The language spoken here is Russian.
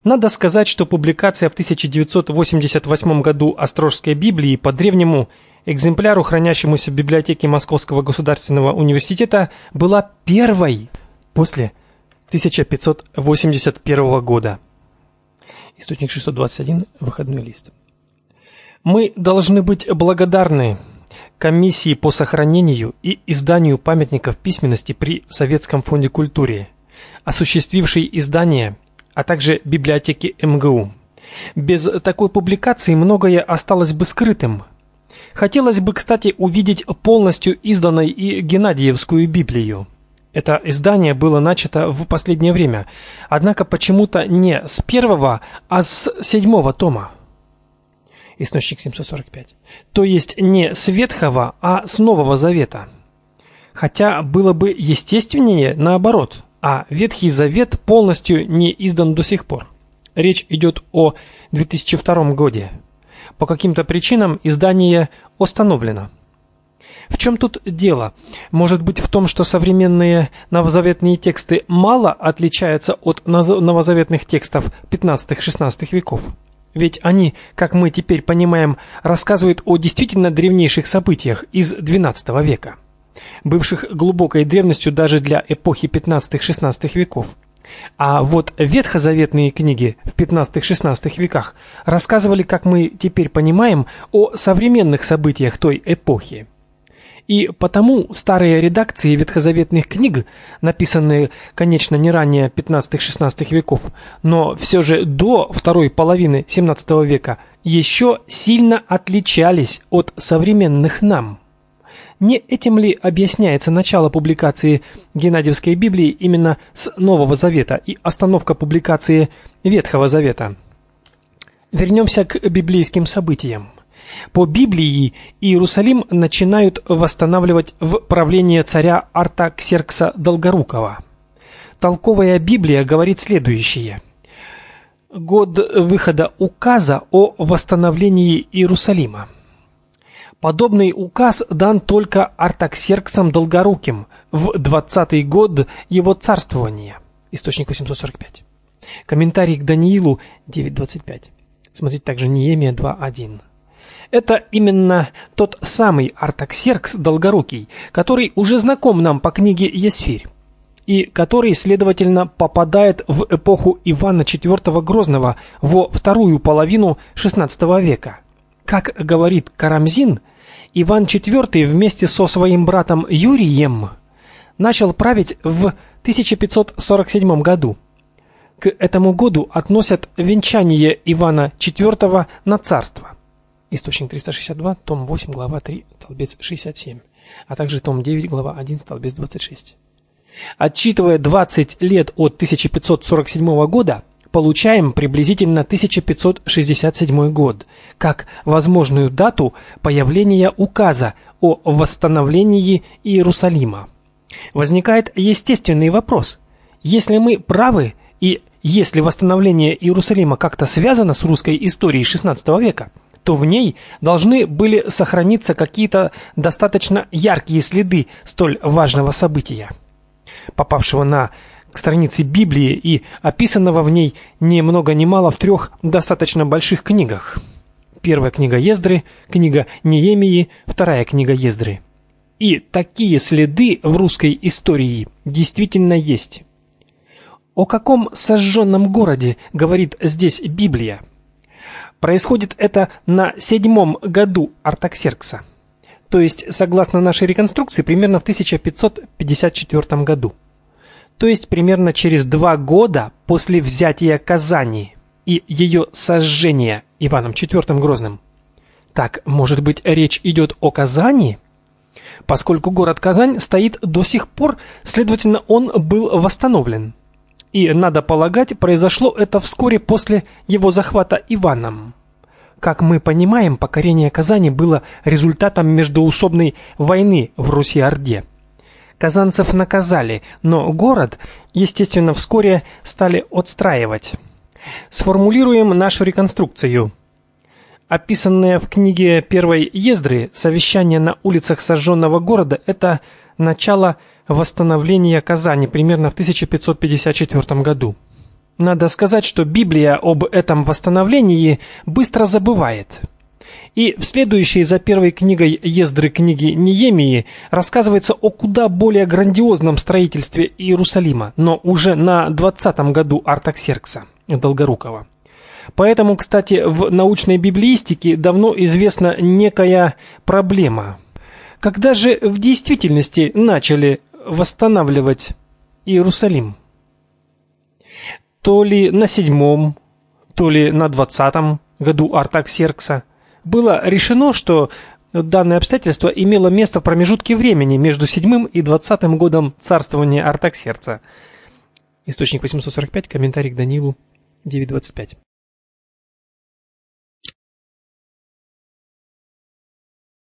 Надо сказать, что публикация в 1988 году Острожской Библии по древнему экземпляру, хранящемуся в библиотеке Московского государственного университета, была первой после 1581 года. Источник 621, выходной лист. Мы должны быть благодарны комиссии по сохранению и изданию памятников письменности при Советском фонде культуры, осуществившей издание, а также библиотеке МГУ. Без такой публикации многое осталось бы скрытым. Хотелось бы, кстати, увидеть полностью изданной и Геннадиевскую Библию. Это издание было начато в последнее время, однако почему-то не с первого, а с 7-го тома. Источник 745. То есть не с Ветхого, а с Нового Завета. Хотя было бы естественнее наоборот, а Ветхий Завет полностью не издан до сих пор. Речь идет о 2002 году. По каким-то причинам издание остановлено. В чем тут дело? Может быть в том, что современные новозаветные тексты мало отличаются от новозаветных текстов 15-16 веков? Ведь они, как мы теперь понимаем, рассказывают о действительно древнейших событиях из XII века, бывших глубокой древностью даже для эпохи 15-16 веков. А вот ветхозаветные книги в 15-16 веках рассказывали, как мы теперь понимаем, о современных событиях той эпохи. И потому старые редакции ветхозаветных книг, написанные, конечно, не ранее 15-16 веков, но все же до второй половины 17 века, еще сильно отличались от современных нам. Не этим ли объясняется начало публикации Геннадиевской Библии именно с Нового Завета и остановка публикации Ветхого Завета? Вернемся к библейским событиям. По Библии Иерусалим начинают восстанавливать в правление царя Артаксеркса Долгорукого. Толковая Библия говорит следующее: год выхода указа о восстановлении Иерусалима. Подобный указ дан только Артаксерксом Долгоруким в 20-й год его царствования. Источник 845. Комментарий к Даниилу 9:25. Смотрите также Неемия 2:1. Это именно тот самый Артаксеркс Долгорукий, который уже знаком нам по книге Есфирь, и который, следовательно, попадает в эпоху Ивана IV Грозного во вторую половину XVI века. Как говорит Карамзин, Иван IV вместе со своим братом Юрием начал править в 1547 году. К этому году относят венчание Ивана IV на царство. Источник 362, том 8, глава 3, столбец 67, а также том 9, глава 1, столбец 26. Отсчитывая 20 лет от 1547 года, получаем приблизительно 1567 год, как возможную дату появления указа о восстановлении Иерусалима. Возникает естественный вопрос: если мы правы и если восстановление Иерусалима как-то связано с русской историей XVI века, то в ней должны были сохраниться какие-то достаточно яркие следы столь важного события, попавшего на страницы Библии и описанного в ней ни много ни мало в 3 достаточно больших книгах. Первая книга Ездры, книга Неемии, вторая книга Ездры. И такие следы в русской истории действительно есть. О каком сожженном городе говорит здесь Библия? Происходит это на 7-м году Артаксеркса, то есть, согласно нашей реконструкции, примерно в 1554 году. То есть примерно через 2 года после взятия Казани и ее сожжения Иваном IV Грозным. Так, может быть, речь идет о Казани? Поскольку город Казань стоит до сих пор, следовательно, он был восстановлен. И, надо полагать, произошло это вскоре после его захвата Иваном. Как мы понимаем, покорение Казани было результатом междоусобной войны в Руси-Орде. Казанцев наказали, но город, естественно, вскоре стали отстраивать. Сформулируем нашу реконструкцию. Описанное в книге первой Ездры совещание на улицах сожженного города – это начало восстановления Казани примерно в 1554 году. Надо сказать, что Библия об этом восстановлении быстро забывает. И в следующей за первой книгой Ездры книги Неемии рассказывается о куда более грандиозном строительстве Иерусалима, но уже на 20-м году Артаксеркса Долгорукого. Поэтому, кстати, в научной библеистике давно известна некая проблема. Когда же в действительности начали восстанавливать Иерусалим? То ли на 7-м, то ли на 20-м году Артаксеркса было решено, что данное обстоятельство имело место в промежутке времени между 7-м и 20-м годом царствования Артаксеркса. Источник 845, комментарий к Даниилу 9.25.